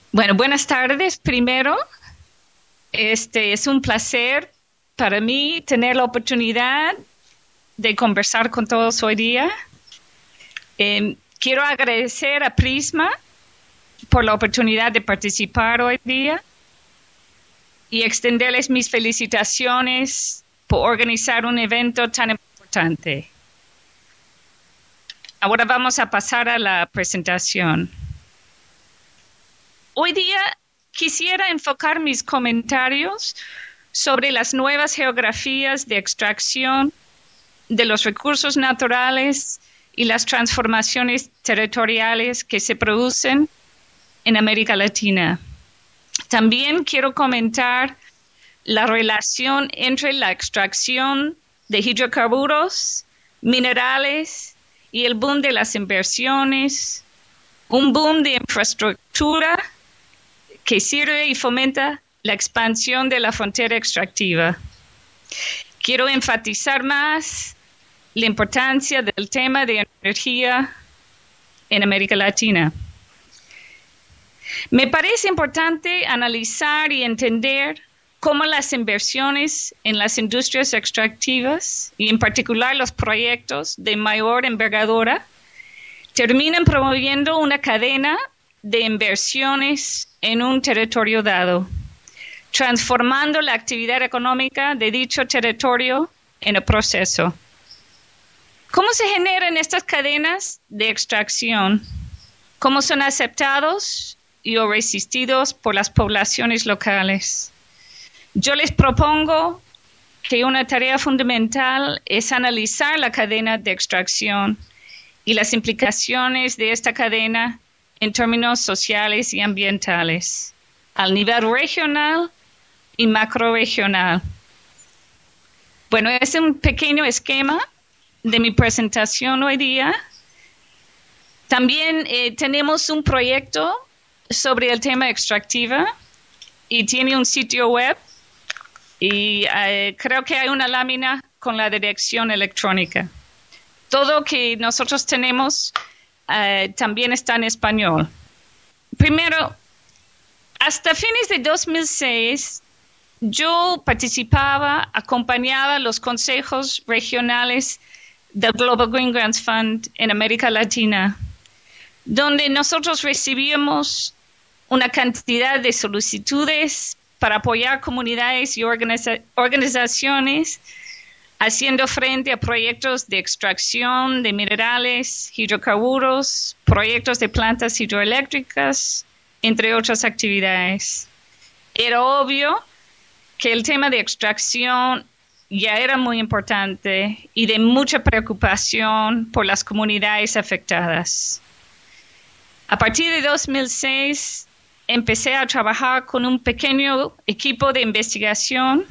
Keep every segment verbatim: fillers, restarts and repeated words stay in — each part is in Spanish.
Bueno, buenas tardes. Primero, este es un placer para mí tener la oportunidad de conversar con todos hoy día. Eh, quiero agradecer a Prisma por la oportunidad de participar hoy día y extenderles mis felicitaciones por organizar un evento tan importante. Ahora vamos a pasar a la presentación. Hoy día quisiera enfocar mis comentarios sobre las nuevas geografías de extracción de los recursos naturales y las transformaciones territoriales que se producen en América Latina. También quiero comentar la relación entre la extracción de hidrocarburos, minerales y el boom de las inversiones, un boom de infraestructura que sirve y fomenta la expansión de la frontera extractiva. Quiero enfatizar más la importancia del tema de energía en América Latina. Me parece importante analizar y entender cómo las inversiones en las industrias extractivas, y en particular los proyectos de mayor envergadura, terminan promoviendo una cadena de inversiones en un territorio dado, transformando la actividad económica de dicho territorio en el proceso. ¿Cómo se generan estas cadenas de extracción? ¿Cómo son aceptados y o resistidos por las poblaciones locales? Yo les propongo que una tarea fundamental es analizar la cadena de extracción y las implicaciones de esta cadena en términos sociales y ambientales, al nivel regional y macrorregional. Bueno, es un pequeño esquema de mi presentación hoy día. También eh, tenemos un proyecto sobre el tema extractiva y tiene un sitio web y eh, creo que hay una lámina con la dirección electrónica. Todo que nosotros tenemos uh, también está en español. Primero, hasta fines de dos mil seis, yo participaba, acompañaba los consejos regionales del Global Green Grants Fund en América Latina, donde nosotros recibíamos una cantidad de solicitudes para apoyar comunidades y organiza- organizaciones haciendo frente a proyectos de extracción de minerales, hidrocarburos, proyectos de plantas hidroeléctricas, entre otras actividades. Era obvio que el tema de extracción ya era muy importante y de mucha preocupación por las comunidades afectadas. A partir de dos mil seis, empecé a trabajar con un pequeño equipo de investigación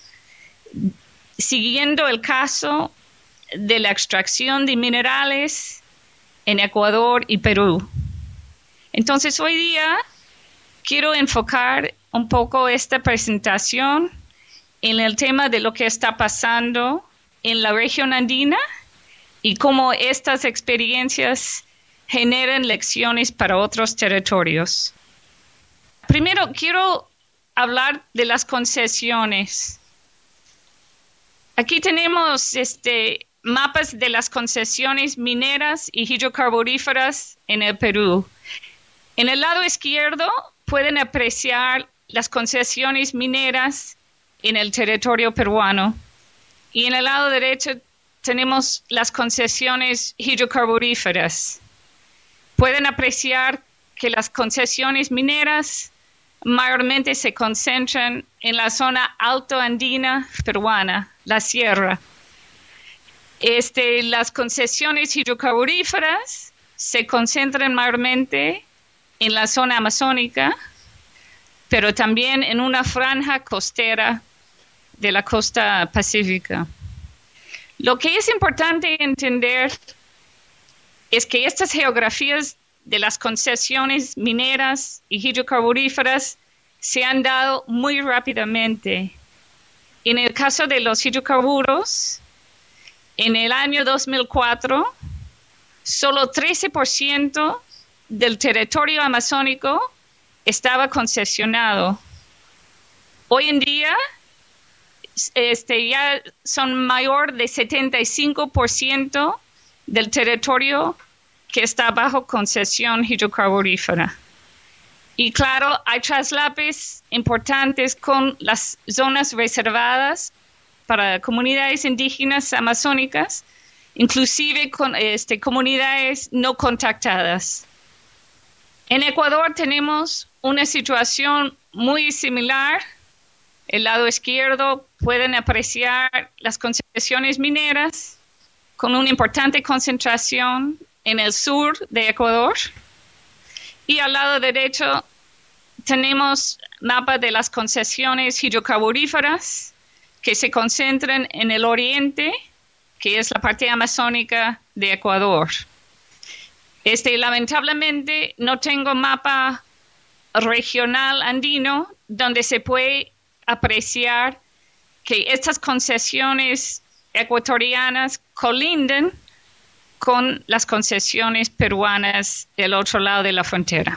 siguiendo el caso de la extracción de minerales en Ecuador y Perú. Entonces, hoy día quiero enfocar un poco esta presentación en el tema de lo que está pasando en la región andina y cómo estas experiencias generan lecciones para otros territorios. Primero, quiero hablar de las concesiones. Aquí tenemos este, mapas de las concesiones mineras y hidrocarburíferas en el Perú. En el lado izquierdo pueden apreciar las concesiones mineras en el territorio peruano. Y en el lado derecho tenemos las concesiones hidrocarburíferas. Pueden apreciar que las concesiones mineras mayormente se concentran en la zona altoandina peruana, la sierra. Este, las concesiones hidrocarburíferas se concentran mayormente en la zona amazónica, pero también en una franja costera de la costa pacífica. Lo que es importante entender es que estas geografías de las concesiones mineras y hidrocarburíferas se han dado muy rápidamente. En el caso de los hidrocarburos, en el año dos mil cuatro, solo trece por ciento del territorio amazónico estaba concesionado. Hoy en día este, ya son mayor de setenta y cinco por ciento del territorio que está bajo concesión hidrocarburífera. Y claro, hay traslapes importantes con las zonas reservadas para comunidades indígenas amazónicas, inclusive con este, comunidades no contactadas. En Ecuador tenemos una situación muy similar. El lado izquierdo pueden apreciar las concesiones mineras con una importante concentración en el sur de Ecuador. Y al lado derecho tenemos mapa de las concesiones hidrocarburíferas que se concentran en el oriente, que es la parte amazónica de Ecuador. Este, lamentablemente no tengo mapa regional andino donde se puede apreciar que estas concesiones ecuatorianas colindan con las concesiones peruanas del otro lado de la frontera.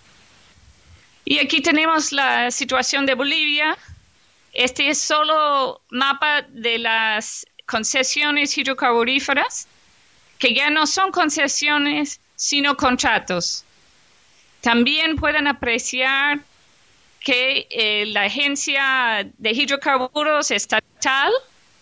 Y aquí tenemos la situación de Bolivia. Este es solo mapa de las concesiones hidrocarburíferas, que ya no son concesiones, sino contratos. También pueden apreciar que eh, la Agencia de Hidrocarburos Estatal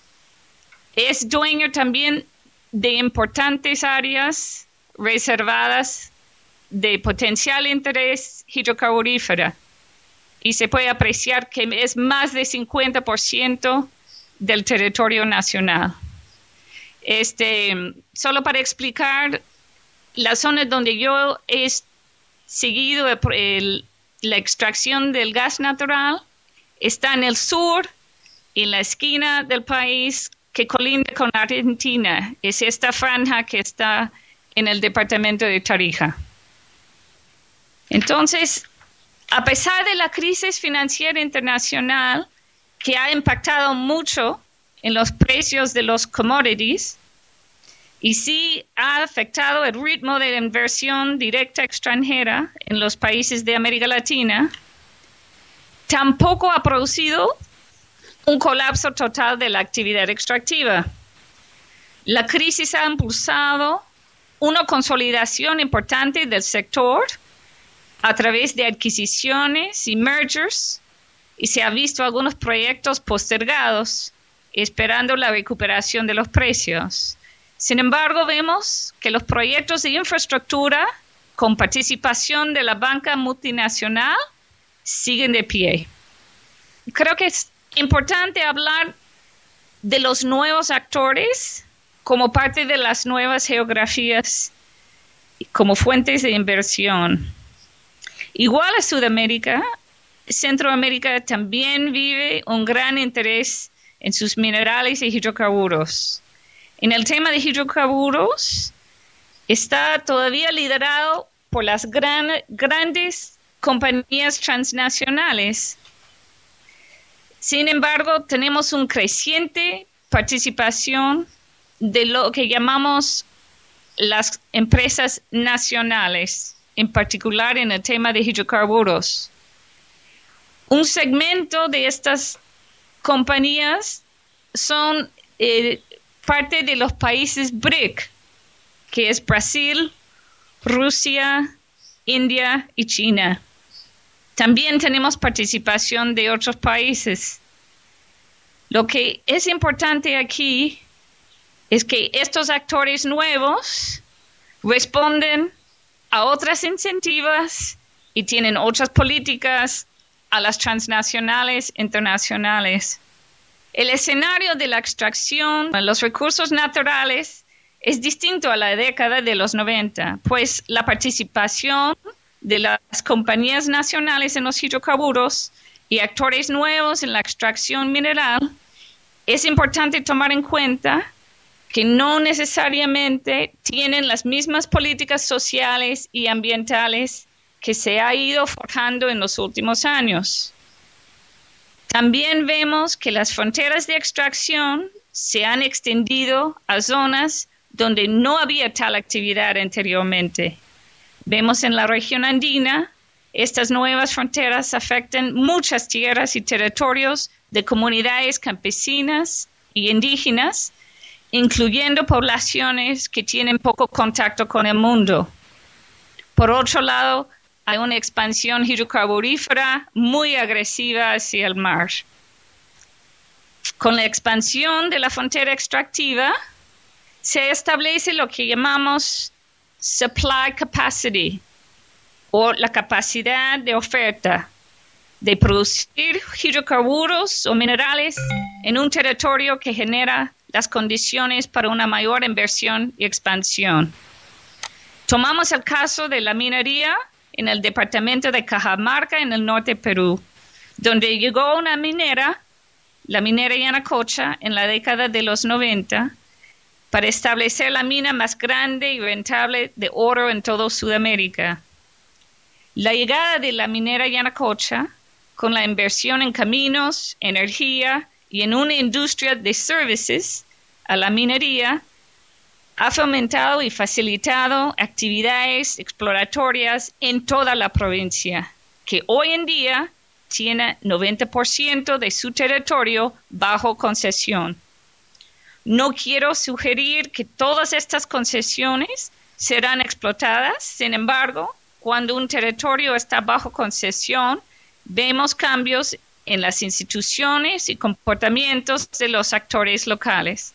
es dueño también de importantes áreas reservadas de potencial interés hidrocarburífera. Y se puede apreciar que es más de cincuenta por ciento del territorio nacional. Este, solo para explicar, las zonas donde yo he seguido el, el, la extracción del gas natural está en el sur, en la esquina del país que colinda con Argentina. Es esta franja que está en el departamento de Tarija. Entonces, a pesar de la crisis financiera internacional que ha impactado mucho en los precios de los commodities y sí ha afectado el ritmo de la inversión directa extranjera en los países de América Latina, tampoco ha producido un colapso total de la actividad extractiva. La crisis ha impulsado una consolidación importante del sector a través de adquisiciones y mergers, y se ha visto algunos proyectos postergados, esperando la recuperación de los precios. Sin embargo, vemos que los proyectos de infraestructura con participación de la banca multinacional siguen de pie. Creo que es importante hablar de los nuevos actores como parte de las nuevas geografías, como fuentes de inversión. Igual a Sudamérica, Centroamérica también vive un gran interés en sus minerales y hidrocarburos. En el tema de hidrocarburos, está todavía liderado por las gran, grandes compañías transnacionales. Sin embargo, tenemos una creciente participación de lo que llamamos las empresas nacionales, en particular en el tema de hidrocarburos. Un segmento de estas compañías son eh, parte de los países B R I C, que es Brasil, Rusia, India y China. También tenemos participación de otros países. Lo que es importante aquí es que estos actores nuevos responden a otras incentivas y tienen otras políticas a las transnacionales internacionales. El escenario de la extracción de los recursos naturales es distinto a la década de los noventa, pues la participación de las compañías nacionales en los hidrocarburos y actores nuevos en la extracción mineral, es importante tomar en cuenta que no necesariamente tienen las mismas políticas sociales y ambientales que se ha ido forjando en los últimos años. También vemos que las fronteras de extracción se han extendido a zonas donde no había tal actividad anteriormente. Vemos en la región andina Estas nuevas fronteras afectan muchas tierras y territorios de comunidades campesinas y indígenas, incluyendo poblaciones que tienen poco contacto con el mundo. Por otro lado, hay una expansión hidrocarburífera muy agresiva hacia el mar. Con la expansión de la frontera extractiva, se establece lo que llamamos supply capacity, o la capacidad de oferta de producir hidrocarburos o minerales en un territorio que genera las condiciones para una mayor inversión y expansión. Tomamos el caso de la minería en el departamento de Cajamarca, en el norte de Perú, donde llegó una minera, la minera Yanacocha, en la década de los noventa, para establecer la mina más grande y rentable de oro en toda Sudamérica. La llegada de la minera Yanacocha, con la inversión en caminos, energía y en una industria de services a la minería, ha fomentado y facilitado actividades exploratorias en toda la provincia, que hoy en día tiene noventa por ciento de su territorio bajo concesión. No quiero sugerir que todas estas concesiones serán explotadas, sin embargo, cuando un territorio está bajo concesión, vemos cambios en las instituciones y comportamientos de los actores locales.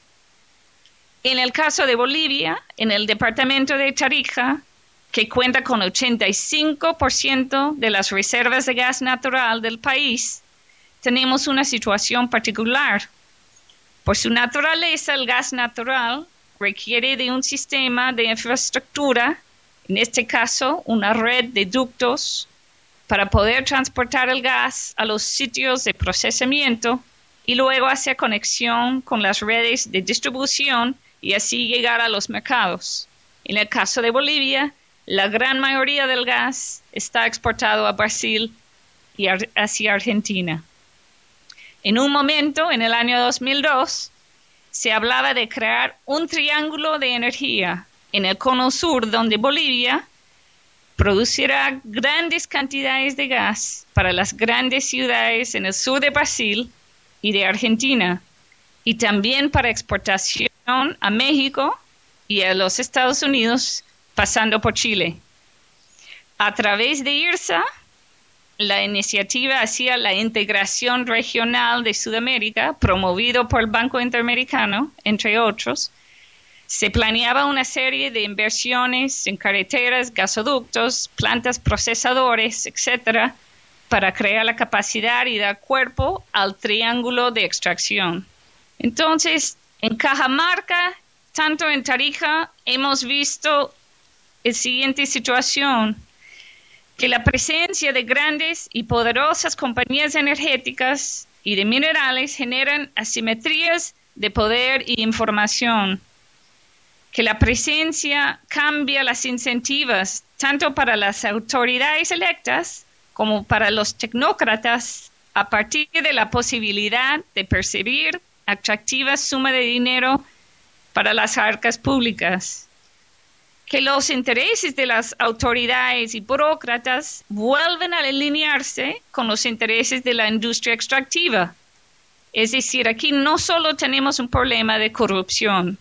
En el caso de Bolivia, en el departamento de Tarija, que cuenta con ochenta y cinco por ciento de las reservas de gas natural del país, tenemos una situación particular. Por su naturaleza, el gas natural requiere de un sistema de infraestructura, en este caso, una red de ductos, para poder transportar el gas a los sitios de procesamiento y luego hacer conexión con las redes de distribución y así llegar a los mercados. En el caso de Bolivia, la gran mayoría del gas está exportado a Brasil y hacia Argentina. En un momento, en el año dos mil dos, se hablaba de crear un triángulo de energía en el cono sur, donde Bolivia producirá grandes cantidades de gas para las grandes ciudades en el sur de Brasil y de Argentina, y también para exportación a México y a los Estados Unidos, pasando por Chile. A través de I R S A, la iniciativa hacia la integración regional de Sudamérica, promovido por el Banco Interamericano, entre otros, se planeaba una serie de inversiones en carreteras, gasoductos, plantas procesadores, etcétera, para crear la capacidad y dar cuerpo al triángulo de extracción. Entonces, en Cajamarca, tanto en Tarija, hemos visto la siguiente situación, que la presencia de grandes y poderosas compañías energéticas y de minerales generan asimetrías de poder y información, que la presencia cambia las incentivas tanto para las autoridades electas como para los tecnócratas a partir de la posibilidad de percibir atractivas sumas de dinero para las arcas públicas, que los intereses de las autoridades y burócratas vuelven a alinearse con los intereses de la industria extractiva. Es decir, aquí no solo tenemos un problema de corrupción,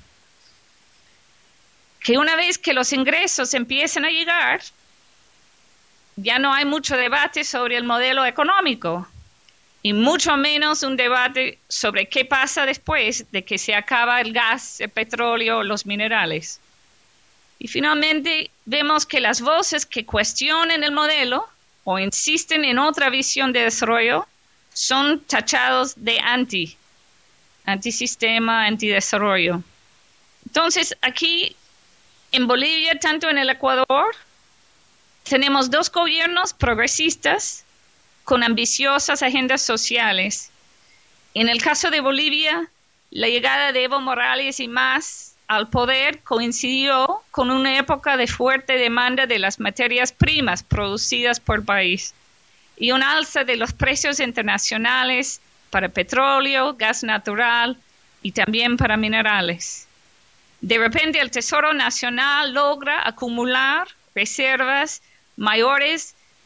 que una vez que los ingresos empiezan a llegar, ya no hay mucho debate sobre el modelo económico y mucho menos un debate sobre qué pasa después de que se acaba el gas, el petróleo, los minerales. Y finalmente vemos que las voces que cuestionan el modelo o insisten en otra visión de desarrollo son tachados de anti, antisistema, antidesarrollo. Entonces aquí en Bolivia, tanto en el Ecuador, tenemos dos gobiernos progresistas con ambiciosas agendas sociales. En el caso de Bolivia, la llegada de Evo Morales y más al poder coincidió con una época de fuerte demanda de las materias primas producidas por el país y un alza de los precios internacionales para petróleo, gas natural y también para minerales. De repente el Tesoro Nacional logra acumular reservas mayores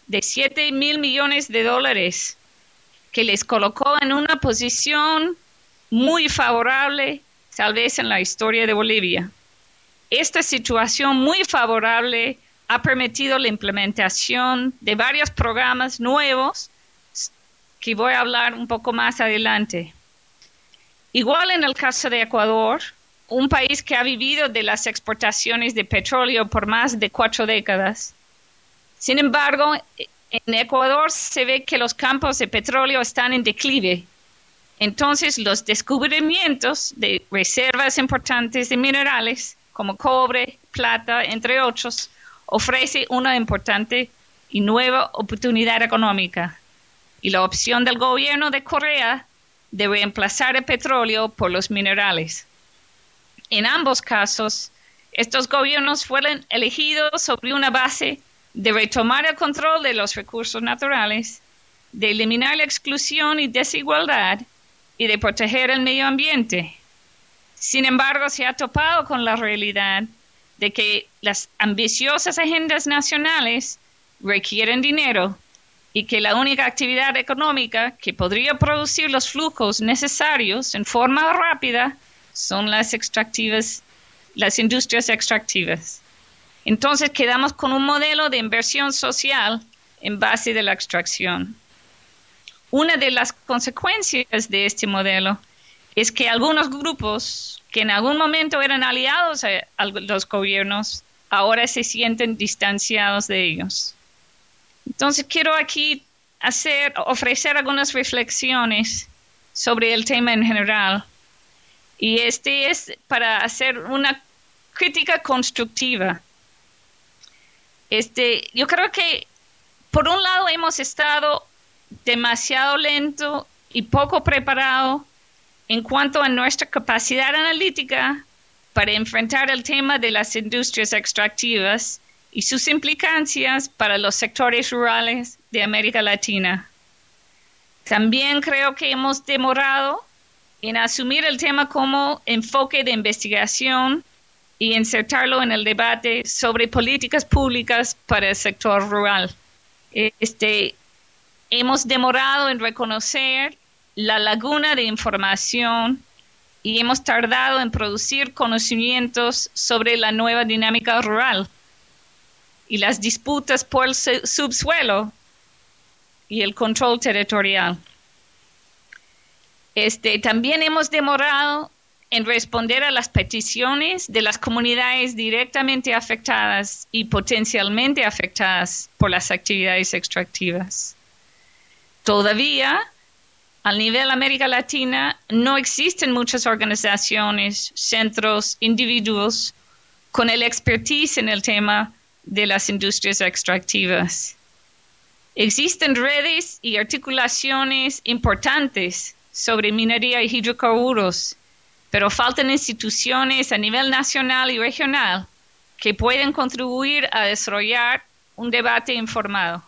de siete mil millones de dólares, que les colocó en una posición muy favorable, tal vez en la historia de Bolivia. Esta situación muy favorable ha permitido la implementación de varios programas nuevos que voy a hablar un poco más adelante. Igual en el caso de Ecuador, un país que ha vivido de las exportaciones de petróleo por más de cuatro décadas. Sin embargo, en Ecuador se ve que los campos de petróleo están en declive. Entonces, los descubrimientos de reservas importantes de minerales, como cobre, plata, entre otros, ofrece una importante y nueva oportunidad económica. Y la opción del gobierno de Correa de reemplazar el petróleo por los minerales. En ambos casos, estos gobiernos fueron elegidos sobre una base de retomar el control de los recursos naturales, de eliminar la exclusión y desigualdad y de proteger el medio ambiente. Sin embargo, se ha topado con la realidad de que las ambiciosas agendas nacionales requieren dinero y que la única actividad económica que podría producir los flujos necesarios en forma rápida son las extractivas, las industrias extractivas. Entonces quedamos con un modelo de inversión social en base de la extracción. Una de las consecuencias de este modelo es que algunos grupos que en algún momento eran aliados a, a los gobiernos, ahora se sienten distanciados de ellos. Entonces quiero aquí hacer, ofrecer algunas reflexiones sobre el tema en general. Y este es para hacer una crítica constructiva. Este, yo creo que por un lado hemos estado demasiado lento y poco preparado en cuanto a nuestra capacidad analítica para enfrentar el tema de las industrias extractivas y sus implicancias para los sectores rurales de América Latina. También creo que hemos demorado en asumir el tema como enfoque de investigación y insertarlo en el debate sobre políticas públicas para el sector rural. Este, hemos demorado en reconocer la laguna de información y hemos tardado en producir conocimientos sobre la nueva dinámica rural y las disputas por el subsuelo y el control territorial. Este, también hemos demorado en responder a las peticiones de las comunidades directamente afectadas y potencialmente afectadas por las actividades extractivas. Todavía, al nivel de América Latina, no existen muchas organizaciones, centros, individuos con el expertise en el tema de las industrias extractivas. Existen redes y articulaciones importantes sobre minería y hidrocarburos, pero faltan instituciones a nivel nacional y regional que pueden contribuir a desarrollar un debate informado.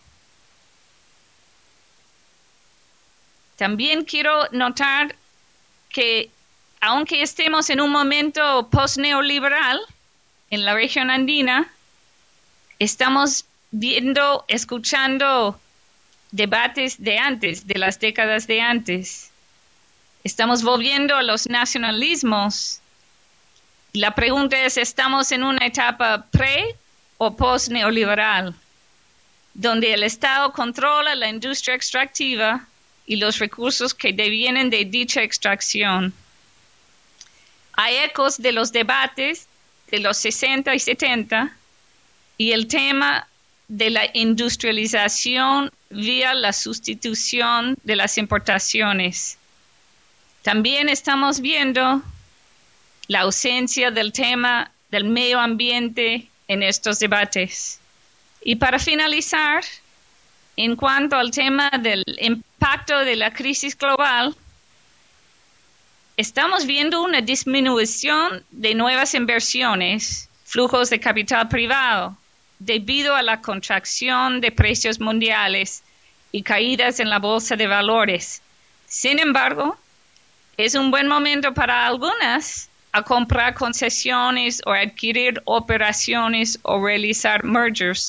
También quiero notar que, aunque estemos en un momento post-neoliberal en la región andina, estamos viendo, escuchando debates de antes, de las décadas de antes. Estamos volviendo a los nacionalismos. La pregunta es, ¿estamos en una etapa pre- o post-neoliberal, donde el Estado controla la industria extractiva y los recursos que devienen de dicha extracción? Hay ecos de los debates de los sesenta y setenta y el tema de la industrialización vía la sustitución de las importaciones. También estamos viendo la ausencia del tema del medio ambiente en estos debates. Y para finalizar, en cuanto al tema del impacto de la crisis global, estamos viendo una disminución de nuevas inversiones, flujos de capital privado, debido a la contracción de precios mundiales y caídas en la bolsa de valores. Sin embargo, es un buen momento para algunas a comprar concesiones o adquirir operaciones o realizar mergers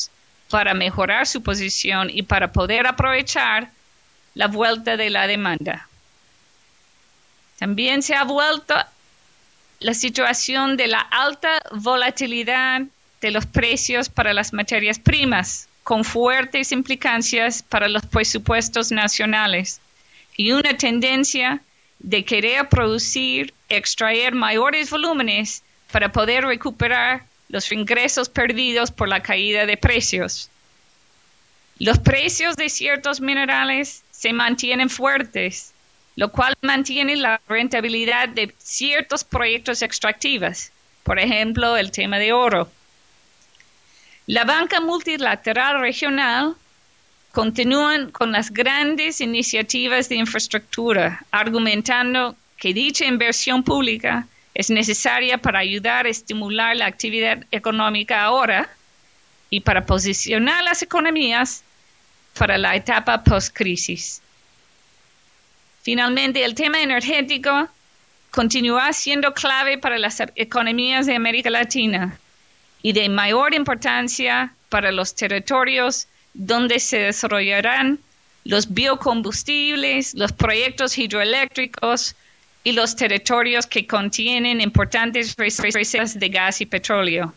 para mejorar su posición y para poder aprovechar la vuelta de la demanda. También se ha vuelto la situación de la alta volatilidad de los precios para las materias primas, con fuertes implicancias para los presupuestos nacionales y una tendencia de querer producir, extraer mayores volúmenes para poder recuperar los ingresos perdidos por la caída de precios. Los precios de ciertos minerales se mantienen fuertes, lo cual mantiene la rentabilidad de ciertos proyectos extractivos, por ejemplo, el tema de oro. La banca multilateral regional continúa con las grandes iniciativas de infraestructura, argumentando que dicha inversión pública es necesaria para ayudar a estimular la actividad económica ahora y para posicionar las economías para la etapa post-crisis. Finalmente, el tema energético continúa siendo clave para las economías de América Latina y de mayor importancia para los territorios donde se desarrollarán los biocombustibles, los proyectos hidroeléctricos y los territorios que contienen importantes reservas de gas y petróleo.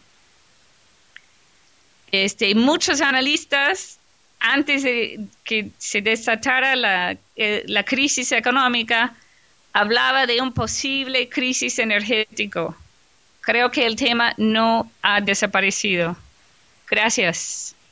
Este, muchos analistas, antes de que se desatara la, eh, la crisis económica, hablaba de un posible crisis energético. Creo que el tema no ha desaparecido. Gracias.